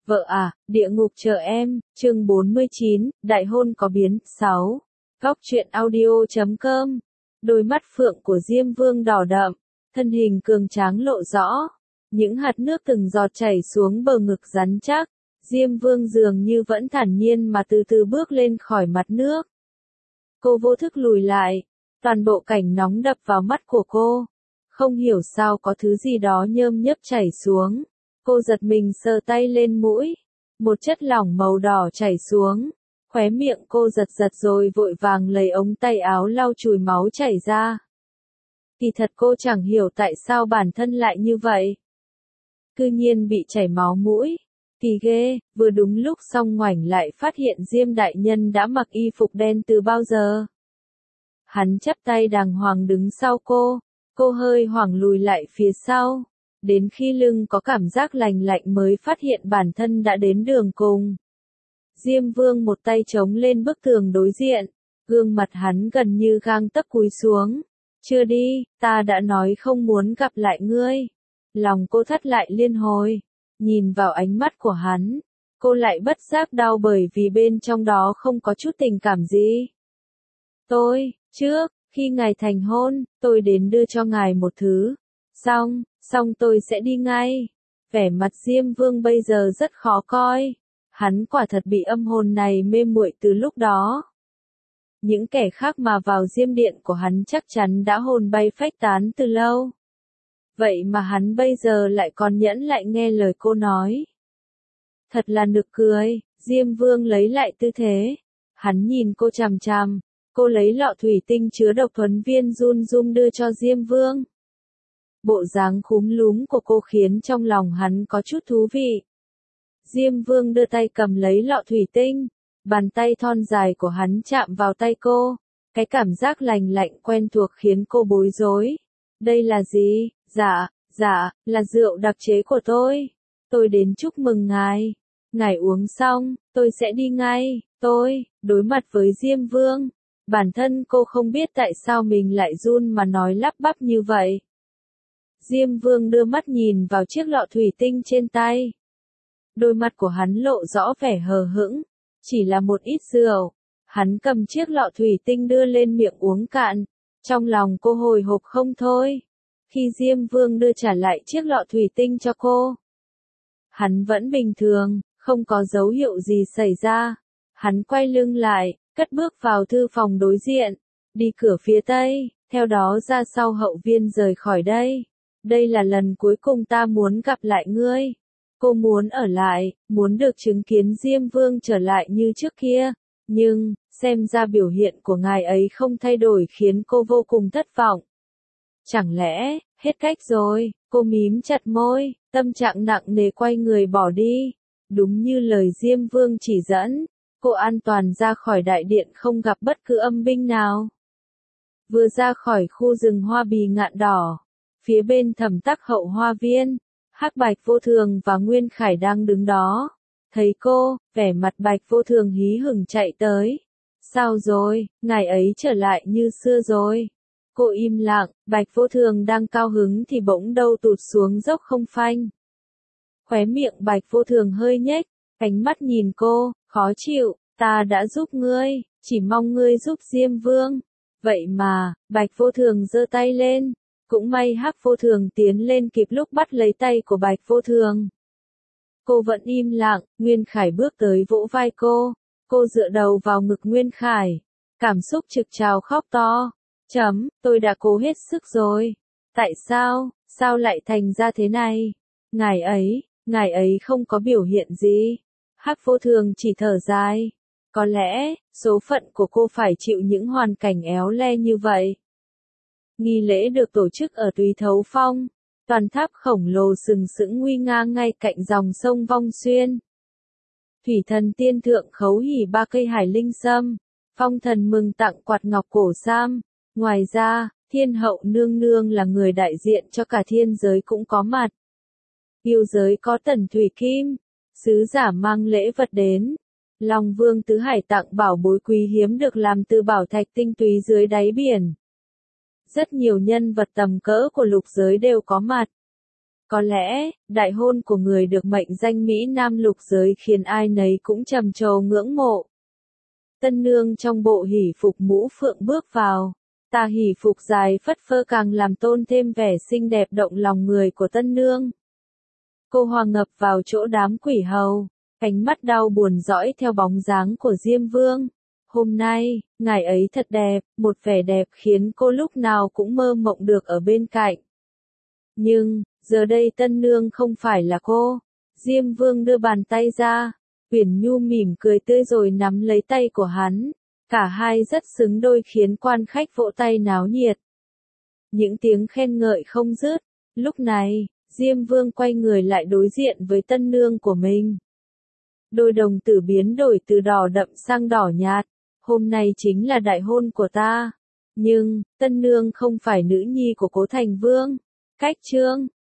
Vợ à, địa ngục chờ em, chương 49, đại hôn có biến, 6. Góc truyện audio.com. Đôi mắt phượng của Diêm Vương đỏ đậm, thân hình cường tráng lộ rõ, những hạt nước từng giọt chảy xuống bờ ngực rắn chắc. Diêm Vương dường như vẫn thản nhiên mà từ từ bước lên khỏi mặt nước. Cô vô thức lùi lại, toàn bộ cảnh nóng đập vào mắt của cô. Không hiểu sao có thứ gì đó nhơm nhớp chảy xuống. Cô giật mình sờ tay lên mũi, một chất lỏng màu đỏ chảy xuống, khóe miệng cô giật giật rồi vội vàng lấy ống tay áo lau chùi máu chảy ra. Kỳ thật cô chẳng hiểu tại sao bản thân lại như vậy. Cư nhiên bị chảy máu mũi, kỳ ghê, vừa đúng lúc xong ngoảnh lại phát hiện Diêm đại nhân đã mặc y phục đen từ bao giờ. Hắn chắp tay đàng hoàng đứng sau cô hơi hoảng lùi lại phía sau. Đến khi lưng có cảm giác lành lạnh mới phát hiện bản thân đã đến đường cùng. Diêm Vương một tay chống lên bức tường đối diện, gương mặt hắn gần như gang tấc cúi xuống. Chưa đi, ta đã nói không muốn gặp lại ngươi. Lòng cô thắt lại liên hồi, nhìn vào ánh mắt của hắn, cô lại bất giác đau bởi vì bên trong đó không có chút tình cảm gì. Khi ngài thành hôn, tôi đến đưa cho ngài một thứ. Xong tôi sẽ đi ngay. Vẻ mặt Diêm Vương bây giờ rất khó coi. Hắn quả thật bị âm hồn này mê muội từ lúc đó. Những kẻ khác mà vào Diêm điện của hắn chắc chắn đã hồn bay phách tán từ lâu. Vậy mà hắn bây giờ lại còn nhẫn lại nghe lời cô nói. Thật là nực cười. Diêm Vương lấy lại tư thế. Hắn nhìn cô chằm chằm. Cô lấy lọ thủy tinh chứa độc thuần viên run run đưa cho Diêm Vương. Bộ dáng khúm núm của cô khiến trong lòng hắn có chút thú vị. Diêm Vương đưa tay cầm lấy lọ thủy tinh, bàn tay thon dài của hắn chạm vào tay cô, cái cảm giác lành lạnh quen thuộc khiến cô bối rối. Đây là gì? Dạ, là rượu đặc chế của tôi. Tôi đến chúc mừng ngài. Ngài uống xong, tôi sẽ đi ngay. Đối mặt với Diêm Vương, bản thân cô không biết tại sao mình lại run mà nói lắp bắp như vậy. Diêm Vương đưa mắt nhìn vào chiếc lọ thủy tinh trên tay. Đôi mắt của hắn lộ rõ vẻ hờ hững, chỉ là một ít rượu. Hắn cầm chiếc lọ thủy tinh đưa lên miệng uống cạn, trong lòng cô hồi hộp không thôi. Khi Diêm Vương đưa trả lại chiếc lọ thủy tinh cho cô, hắn vẫn bình thường, không có dấu hiệu gì xảy ra. Hắn quay lưng lại, cất bước vào thư phòng đối diện, đi cửa phía tây, theo đó ra sau hậu viên rời khỏi đây. Đây là lần cuối cùng ta muốn gặp lại ngươi. Cô muốn ở lại, muốn được chứng kiến Diêm Vương trở lại như trước kia. Nhưng, xem ra biểu hiện của ngài ấy không thay đổi khiến cô vô cùng thất vọng. Chẳng lẽ, hết cách rồi, cô mím chặt môi, tâm trạng nặng nề quay người bỏ đi. Đúng như lời Diêm Vương chỉ dẫn, cô an toàn ra khỏi đại điện không gặp bất cứ âm binh nào. Vừa ra khỏi khu rừng hoa bì ngạn đỏ, phía bên Thẩm Tắc hậu hoa viên, Hắc Bạch Vô Thường và Nguyên Khải đang đứng đó. Thấy cô, vẻ mặt Bạch Vô Thường hí hửng chạy tới. Sao rồi, ngài ấy trở lại như xưa rồi. Cô im lặng, Bạch Vô Thường đang cao hứng thì bỗng đâu tụt xuống dốc không phanh. Khóe miệng Bạch Vô Thường hơi nhếch, ánh mắt nhìn cô, khó chịu, ta đã giúp ngươi, chỉ mong ngươi giúp Diêm Vương. Vậy mà, Bạch Vô Thường giơ tay lên. Cũng may Hắc Vô Thường tiến lên kịp lúc bắt lấy tay của Bạch Vô Thường. Cô vẫn im lặng, Nguyên Khải bước tới vỗ vai cô dựa đầu vào ngực Nguyên Khải, cảm xúc trực trào khóc to. Tôi đã cố hết sức rồi. Tại sao lại thành ra thế này? Ngài ấy không có biểu hiện gì. Hắc Vô Thường chỉ thở dài. Có lẽ, số phận của cô phải chịu những hoàn cảnh éo le như vậy. Nghi lễ được tổ chức ở Túy Thấu Phong, toàn tháp khổng lồ sừng sững nguy nga ngay cạnh dòng sông Vong Xuyên. Thủy thần tiên thượng khấu hỉ 3 cây hải linh sâm, phong thần mừng tặng quạt ngọc cổ sam. Ngoài ra, thiên hậu nương nương là người đại diện cho cả thiên giới cũng có mặt. Yêu giới có Tần Thủy Kim, sứ giả mang lễ vật đến. Long Vương Tứ Hải tặng bảo bối quý hiếm được làm từ bảo thạch tinh túy dưới đáy biển. Rất nhiều nhân vật tầm cỡ của lục giới đều có mặt. Có lẽ, đại hôn của người được mệnh danh Mỹ Nam lục giới khiến ai nấy cũng trầm trồ ngưỡng mộ. Tân nương trong bộ hỷ phục mũ phượng bước vào. Tà hỷ phục dài phất phơ càng làm tôn thêm vẻ xinh đẹp động lòng người của tân nương. Cô hòa ngập vào chỗ đám quỷ hầu, ánh mắt đau buồn dõi theo bóng dáng của Diêm Vương. Hôm nay, ngài ấy thật đẹp, một vẻ đẹp khiến cô lúc nào cũng mơ mộng được ở bên cạnh. Nhưng, giờ đây tân nương không phải là cô. Diêm Vương đưa bàn tay ra, Uyển Nhu mỉm cười tươi rồi nắm lấy tay của hắn. Cả hai rất xứng đôi khiến quan khách vỗ tay náo nhiệt. Những tiếng khen ngợi không dứt. Lúc này, Diêm Vương quay người lại đối diện với tân nương của mình. Đôi đồng tử biến đổi từ đỏ đậm sang đỏ nhạt. Hôm nay chính là đại hôn của ta. Nhưng, tân nương không phải nữ nhi của Cố Thành Vương. Cách Trương,